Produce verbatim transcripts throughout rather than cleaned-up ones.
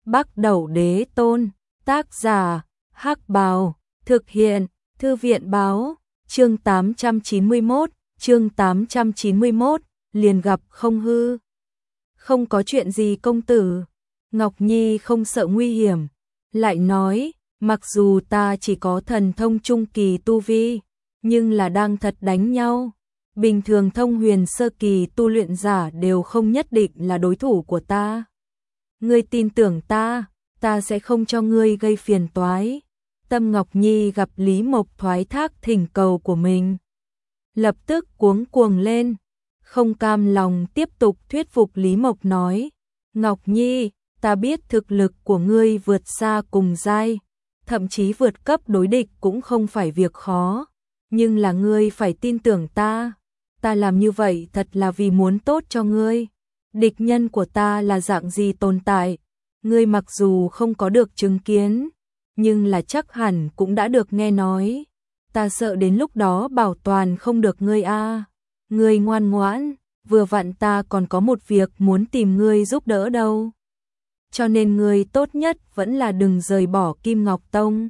Bắc Đẩu Đế Tôn, tác giả, Hắc Bào, thực hiện, Thư viện báo, chương tám trăm chín mươi mốt, chương tám trăm chín mươi mốt, liền gặp không hư. Không có chuyện gì công tử. Ngọc Nhi không sợ nguy hiểm, lại nói, mặc dù ta chỉ có thần thông trung kỳ tu vi, nhưng là đang thật đánh nhau. Bình thường thông huyền sơ kỳ tu luyện giả đều không nhất định là đối thủ của ta. Ngươi tin tưởng ta, ta sẽ không cho ngươi gây phiền toái. Tâm Ngọc Nhi gặp Lý Mộc thoái thác thỉnh cầu của mình, lập tức cuống cuồng lên, không cam lòng tiếp tục thuyết phục Lý Mộc nói, Ngọc Nhi, ta biết thực lực của ngươi vượt xa cùng giai, thậm chí vượt cấp đối địch cũng không phải việc khó, nhưng là ngươi phải tin tưởng ta, ta làm như vậy thật là vì muốn tốt cho ngươi. Địch nhân của ta là dạng gì tồn tại, ngươi mặc dù không có được chứng kiến, nhưng là chắc hẳn cũng đã được nghe nói. Ta sợ đến lúc đó bảo toàn không được ngươi a. À. Ngươi ngoan ngoãn, vừa vặn ta còn có một việc muốn tìm ngươi giúp đỡ đâu. Cho nên ngươi tốt nhất vẫn là đừng rời bỏ Kim Ngọc Tông.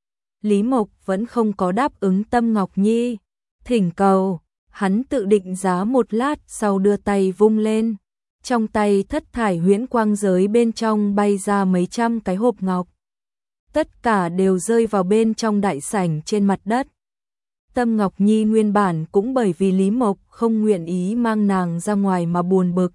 Lý Mộc vẫn không có đáp ứng Tâm Ngọc Nhi thỉnh cầu, hắn tự định giá một lát sau đưa tay vung lên. Trong tay thất thải huyễn quang giới bên trong bay ra mấy trăm cái hộp ngọc. Tất cả đều rơi vào bên trong đại sảnh trên mặt đất. Tâm Ngọc Nhi nguyên bản cũng bởi vì Lý Mộc không nguyện ý mang nàng ra ngoài mà buồn bực.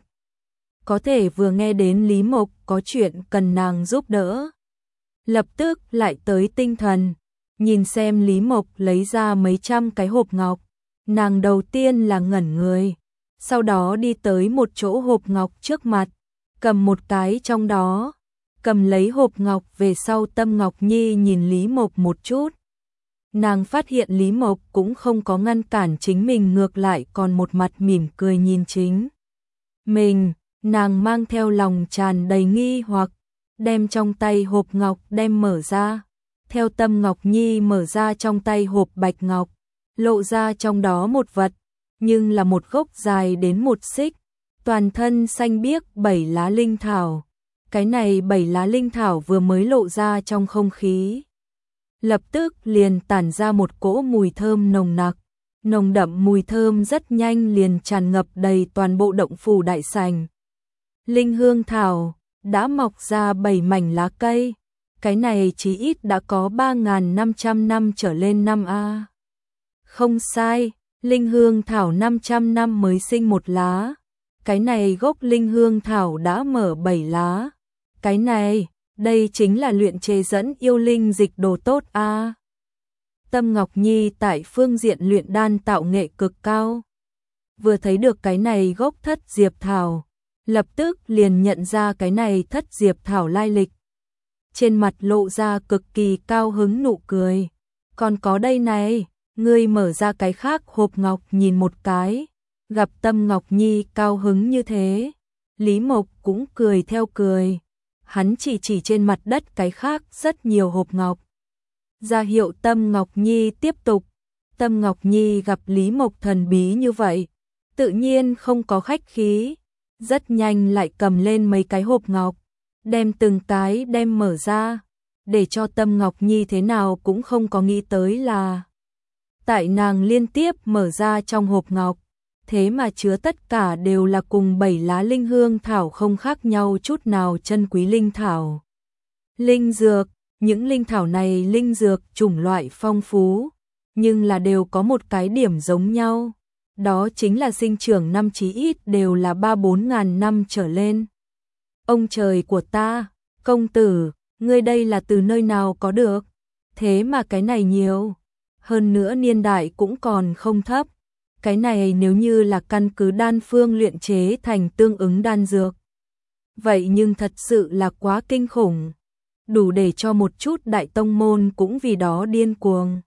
Có thể vừa nghe đến Lý Mộc có chuyện cần nàng giúp đỡ, lập tức lại tới tinh thần, nhìn xem Lý Mộc lấy ra mấy trăm cái hộp ngọc. Nàng đầu tiên là ngẩn người, sau đó đi tới một chỗ hộp ngọc trước mặt, cầm một cái trong đó, cầm lấy hộp ngọc về sau. Tâm Ngọc Nhi nhìn Lý Mộc một chút. Nàng phát hiện Lý Mộc cũng không có ngăn cản chính mình, ngược lại còn một mặt mỉm cười nhìn chính mình. Nàng mang theo lòng tràn đầy nghi hoặc, đem trong tay hộp ngọc đem mở ra. Theo Tâm Ngọc Nhi mở ra trong tay hộp bạch ngọc, lộ ra trong đó một vật, nhưng là một gốc dài đến một xích, toàn thân xanh biếc bảy lá linh thảo. Cái này bảy lá linh thảo vừa mới lộ ra trong không khí, lập tức liền tản ra một cỗ mùi thơm nồng nặc, nồng đậm mùi thơm rất nhanh liền tràn ngập đầy toàn bộ động phủ đại sảnh. Linh hương thảo đã mọc ra bảy mảnh lá cây, cái này chí ít đã có ba nghìn năm trăm năm trở lên năm a. Không sai, linh hương thảo năm trăm năm mới sinh một lá. Cái này gốc linh hương thảo đã mở bảy lá. Cái này, đây chính là luyện chế dẫn yêu linh dịch đồ tốt a. À. Tâm Ngọc Nhi tại phương diện luyện đan tạo nghệ cực cao. Vừa thấy được cái này gốc thất diệp thảo, lập tức liền nhận ra cái này thất diệp thảo lai lịch. Trên mặt lộ ra cực kỳ cao hứng nụ cười. Còn có đây này, ngươi mở ra cái khác hộp ngọc nhìn một cái. Gặp Tâm Ngọc Nhi cao hứng như thế, Lý Mộc cũng cười theo cười. Hắn chỉ chỉ trên mặt đất cái khác rất nhiều hộp ngọc, ra hiệu Tâm Ngọc Nhi tiếp tục. Tâm Ngọc Nhi gặp Lý Mộc thần bí như vậy, tự nhiên không có khách khí, rất nhanh lại cầm lên mấy cái hộp ngọc, đem từng cái đem mở ra. Để cho Tâm Ngọc Nhi thế nào cũng không có nghĩ tới là, tại nàng liên tiếp mở ra trong hộp ngọc, thế mà chứa tất cả đều là cùng bảy lá linh hương thảo không khác nhau chút nào chân quý linh thảo. Linh dược, những linh thảo này linh dược chủng loại phong phú, nhưng là đều có một cái điểm giống nhau, đó chính là sinh trưởng năm chí ít đều là ba bốn ngàn năm trở lên. Ông trời của ta, công tử, ngươi đây là từ nơi nào có được? Thế mà cái này nhiều, hơn nữa niên đại cũng còn không thấp. Cái này nếu như là căn cứ đan phương luyện chế thành tương ứng đan dược, vậy nhưng thật sự là quá kinh khủng, đủ để cho một chút đại tông môn cũng vì đó điên cuồng.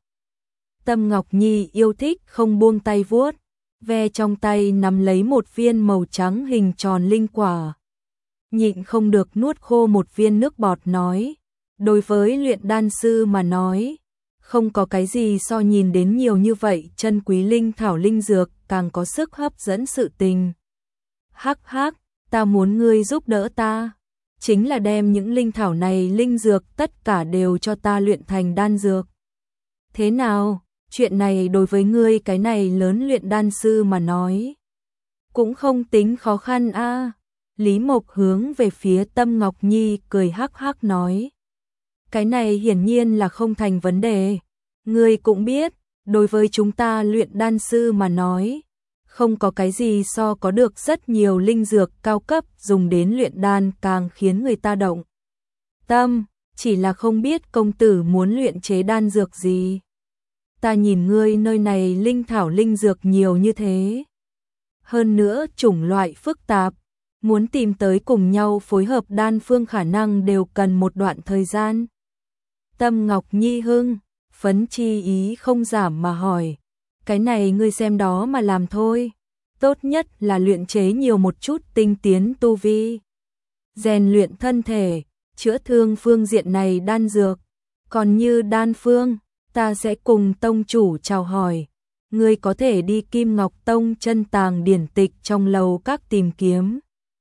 Tâm Ngọc Nhi yêu thích không buông tay vuốt, ve trong tay nắm lấy một viên màu trắng hình tròn linh quả, nhịn không được nuốt khô một viên nước bọt nói, đối với luyện đan sư mà nói, không có cái gì so nhìn đến nhiều như vậy chân quý linh thảo linh dược càng có sức hấp dẫn sự tình. Hắc hắc, ta muốn ngươi giúp đỡ ta. chính là đem những linh thảo này linh dược tất cả đều cho ta luyện thành đan dược. Thế nào, chuyện này đối với ngươi cái này lớn luyện đan sư mà nói, cũng không tính khó khăn a. À. Lý Mộc hướng về phía Tâm Ngọc Nhi cười hắc hắc nói. Cái này hiển nhiên là không thành vấn đề. Ngươi cũng biết, đối với chúng ta luyện đan sư mà nói, không có cái gì so có được rất nhiều linh dược cao cấp dùng đến luyện đan càng khiến người ta động tâm, chỉ là không biết công tử muốn luyện chế đan dược gì. Ta nhìn ngươi nơi này linh thảo linh dược nhiều như thế. Hơn nữa chủng loại phức tạp, muốn tìm tới cùng nhau phối hợp đan phương khả năng đều cần một đoạn thời gian. Tâm Ngọc Nhi hưng, phấn chi ý không giảm mà hỏi, cái này ngươi xem đó mà làm thôi, tốt nhất là luyện chế nhiều một chút tinh tiến tu vi, rèn luyện thân thể, chữa thương phương diện này đan dược, còn như đan phương, ta sẽ cùng tông chủ chào hỏi, ngươi có thể đi Kim Ngọc Tông chân tàng điển tịch trong lầu các tìm kiếm.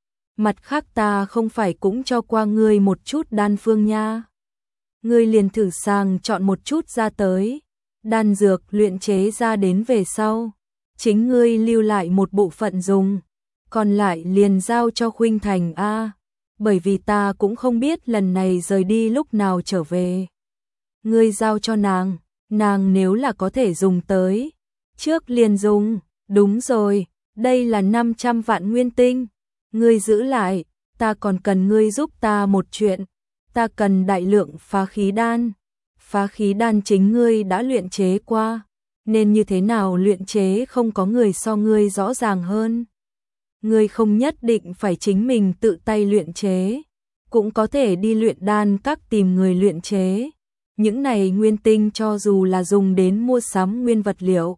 Mặt khác ta không phải cũng cho qua ngươi một chút đan phương nha. Ngươi liền thử sang chọn một chút ra tới, đan dược luyện chế ra đến về sau, chính ngươi lưu lại một bộ phận dùng, còn lại liền giao cho Khuynh Thành a, bởi vì ta cũng không biết lần này rời đi lúc nào trở về. Ngươi giao cho nàng, nàng nếu là có thể dùng tới, trước liền dùng, đúng rồi, đây là năm trăm vạn nguyên tinh, ngươi giữ lại, ta còn cần ngươi giúp ta một chuyện. Ta cần đại lượng phá khí đan. Phá khí đan chính ngươi đã luyện chế qua, nên như thế nào luyện chế không có người so ngươi rõ ràng hơn. Ngươi không nhất định phải chính mình tự tay luyện chế, cũng có thể đi luyện đan các tìm người luyện chế. Những này nguyên tinh cho dù là dùng đến mua sắm nguyên vật liệu.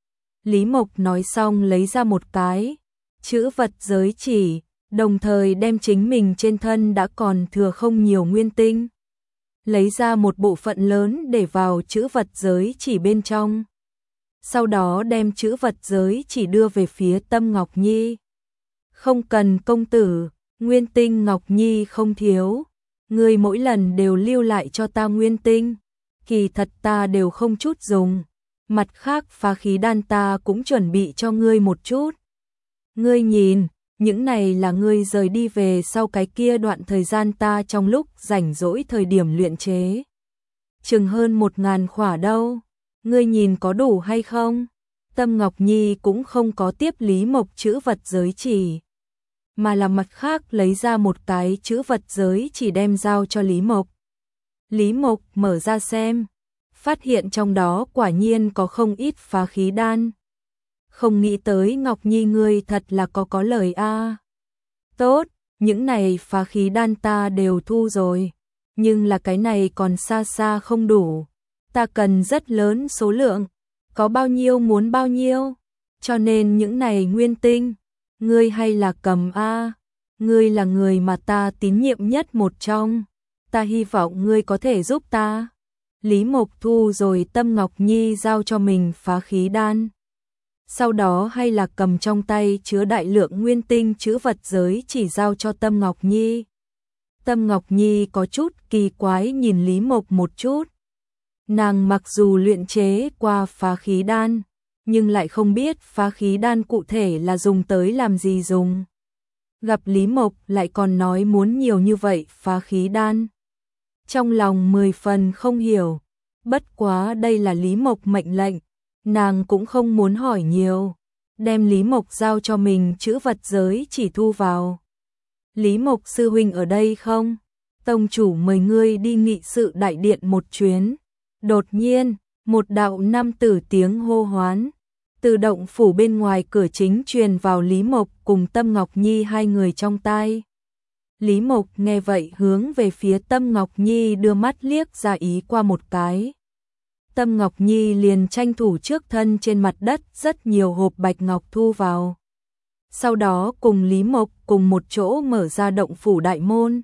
Lý Mộc nói xong lấy ra một cái chữ vật giới chỉ, đồng thời đem chính mình trên thân đã còn thừa không nhiều nguyên tinh, lấy ra một bộ phận lớn để vào chữ vật giới chỉ bên trong. Sau đó đem chữ vật giới chỉ đưa về phía Tâm Ngọc Nhi. Không cần công tử, nguyên tinh Ngọc Nhi không thiếu, ngươi mỗi lần đều lưu lại cho ta nguyên tinh, kỳ thật ta đều không chút dùng. Mặt khác phá khí đan ta cũng chuẩn bị cho ngươi một chút. Ngươi nhìn, những này là ngươi rời đi về sau cái kia đoạn thời gian ta trong lúc rảnh rỗi thời điểm luyện chế. Chừng hơn một ngàn khỏa đâu, ngươi nhìn có đủ hay không? Tâm Ngọc Nhi cũng không có tiếp Lý Mộc chữ vật giới chỉ, mà là mặt khác lấy ra một cái chữ vật giới chỉ đem giao cho Lý Mộc. Lý Mộc mở ra xem, phát hiện trong đó quả nhiên có không ít phá khí đan. Không nghĩ tới Ngọc Nhi ngươi thật là có có lời a. À. Tốt, những này phá khí đan ta đều thu rồi, nhưng là cái này còn xa xa không đủ. Ta cần rất lớn số lượng, có bao nhiêu muốn bao nhiêu, cho nên những này nguyên tinh, ngươi hay là cầm a. À. Ngươi là người mà ta tín nhiệm nhất một trong, ta hy vọng ngươi có thể giúp ta. Lý Mộc thu rồi Tâm Ngọc Nhi giao cho mình phá khí đan. Sau đó hay là cầm trong tay chứa đại lượng nguyên tinh chữ vật giới chỉ giao cho Tâm Ngọc Nhi. Tâm Ngọc Nhi có chút kỳ quái nhìn Lý Mộc một chút. Nàng mặc dù luyện chế qua phá khí đan, nhưng lại không biết phá khí đan cụ thể là dùng tới làm gì dùng. Gặp Lý Mộc lại còn nói muốn nhiều như vậy phá khí đan. Trong lòng mười phần không hiểu, bất quá đây là Lý Mộc mệnh lệnh, nàng cũng không muốn hỏi nhiều, đem Lý Mộc giao cho mình chữ vật giới chỉ thu vào. Lý Mộc sư huynh ở đây không? Tông chủ mời ngươi đi nghị sự đại điện một chuyến. Đột nhiên, một đạo nam tử tiếng hô hoán, từ động phủ bên ngoài cửa chính truyền vào Lý Mộc cùng Tâm Ngọc Nhi hai người trong tai. Lý Mộc nghe vậy hướng về phía Tâm Ngọc Nhi đưa mắt liếc ra ý qua một cái. Tâm Ngọc Nhi liền tranh thủ trước thân trên mặt đất rất nhiều hộp bạch ngọc thu vào. Sau đó cùng Lý Mộc cùng một chỗ mở ra động phủ đại môn.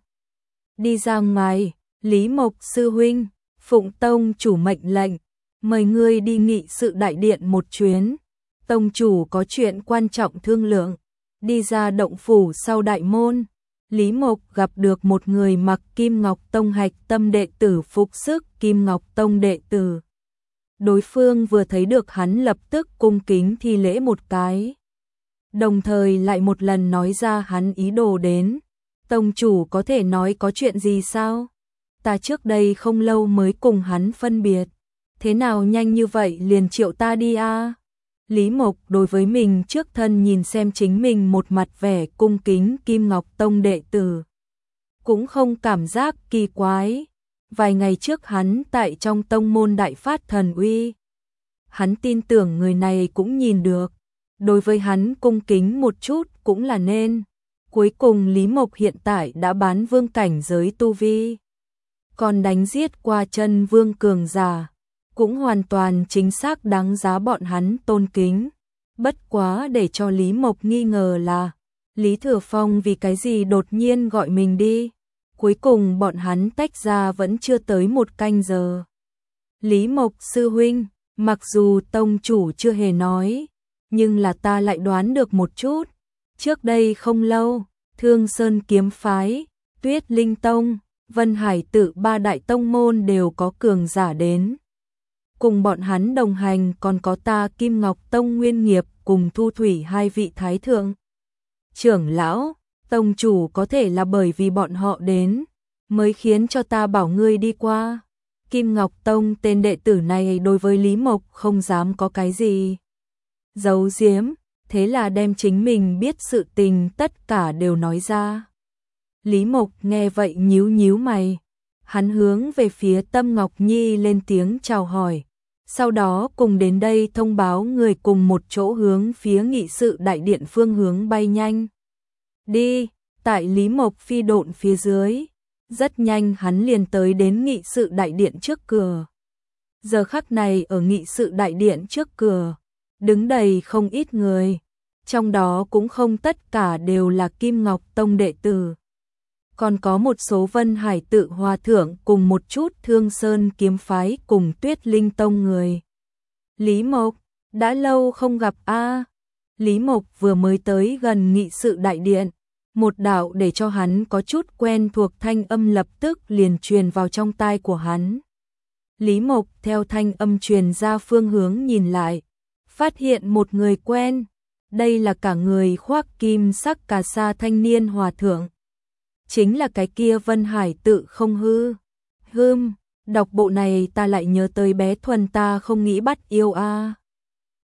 Đi ra ngoài, Lý Mộc sư huynh, phụng tông chủ mệnh lệnh, mời ngươi đi nghị sự đại điện một chuyến. Tông chủ có chuyện quan trọng thương lượng, đi ra động phủ sau đại môn. Lý Mộc gặp được một người mặc Kim Ngọc Tông hạch tâm đệ tử phục sức Kim Ngọc Tông đệ tử. Đối phương vừa thấy được hắn lập tức cung kính thi lễ một cái. Đồng thời lại một lần nói ra hắn ý đồ đến. Tông chủ có thể nói có chuyện gì sao? Ta trước đây không lâu mới cùng hắn phân biệt. Thế nào nhanh như vậy liền triệu ta đi a? À? Lý Mộc đối với mình trước thân nhìn xem chính mình một mặt vẻ cung kính Kim Ngọc Tông đệ tử. Cũng không cảm giác kỳ quái. Vài ngày trước hắn tại trong tông môn đại phát thần uy. Hắn tin tưởng người này cũng nhìn được. Đối với hắn cung kính một chút cũng là nên. Cuối cùng Lý Mộc hiện tại đã bán vương cảnh giới tu vi. Còn đánh giết qua chân vương cường giả. Cũng hoàn toàn chính xác đáng giá bọn hắn tôn kính. Bất quá để cho Lý Mộc nghi ngờ là Lý Thừa Phong vì cái gì đột nhiên gọi mình đi. Cuối cùng bọn hắn tách ra vẫn chưa tới một canh giờ. Lý Mộc sư huynh, mặc dù tông chủ chưa hề nói, nhưng là ta lại đoán được một chút. Trước đây không lâu, Thương Sơn kiếm phái, Tuyết Linh Tông, Vân Hải tự ba đại tông môn đều có cường giả đến. Cùng bọn hắn đồng hành còn có ta Kim Ngọc Tông Nguyên Nghiệp cùng Thu Thủy hai vị thái thượng. Trưởng lão, tông chủ có thể là bởi vì bọn họ đến, mới khiến cho ta bảo ngươi đi qua. Kim Ngọc Tông tên đệ tử này đối với Lý Mộc không dám có cái gì giấu giếm, thế là đem chính mình biết sự tình tất cả đều nói ra. Lý Mộc nghe vậy nhíu nhíu mày, hắn hướng về phía Tâm Ngọc Nhi lên tiếng chào hỏi, sau đó cùng đến đây thông báo người cùng một chỗ hướng phía nghị sự đại điện phương hướng bay nhanh. Đi, tại Lý Mộc phi độn phía dưới, rất nhanh hắn liền tới đến nghị sự đại điện trước cửa. Giờ khắc này ở nghị sự đại điện trước cửa, đứng đầy không ít người, trong đó cũng không tất cả đều là Kim Ngọc Tông đệ tử. Còn có một số Vân Hải tự hòa thượng cùng một chút Thương Sơn kiếm phái cùng Tuyết Linh Tông người. Lý Mộc, đã lâu không gặp a. À. Lý Mộc vừa mới tới gần nghị sự đại điện, một đạo để cho hắn có chút quen thuộc thanh âm lập tức liền truyền vào trong tai của hắn. Lý Mộc theo thanh âm truyền ra phương hướng nhìn lại, phát hiện một người quen, đây là cả người khoác kim sắc cà sa thanh niên hòa thượng. Chính là cái kia Vân Hải tự không hư. Hưm, đọc bộ này ta lại nhớ tới bé Thuần ta không nghĩ bắt yêu a. À.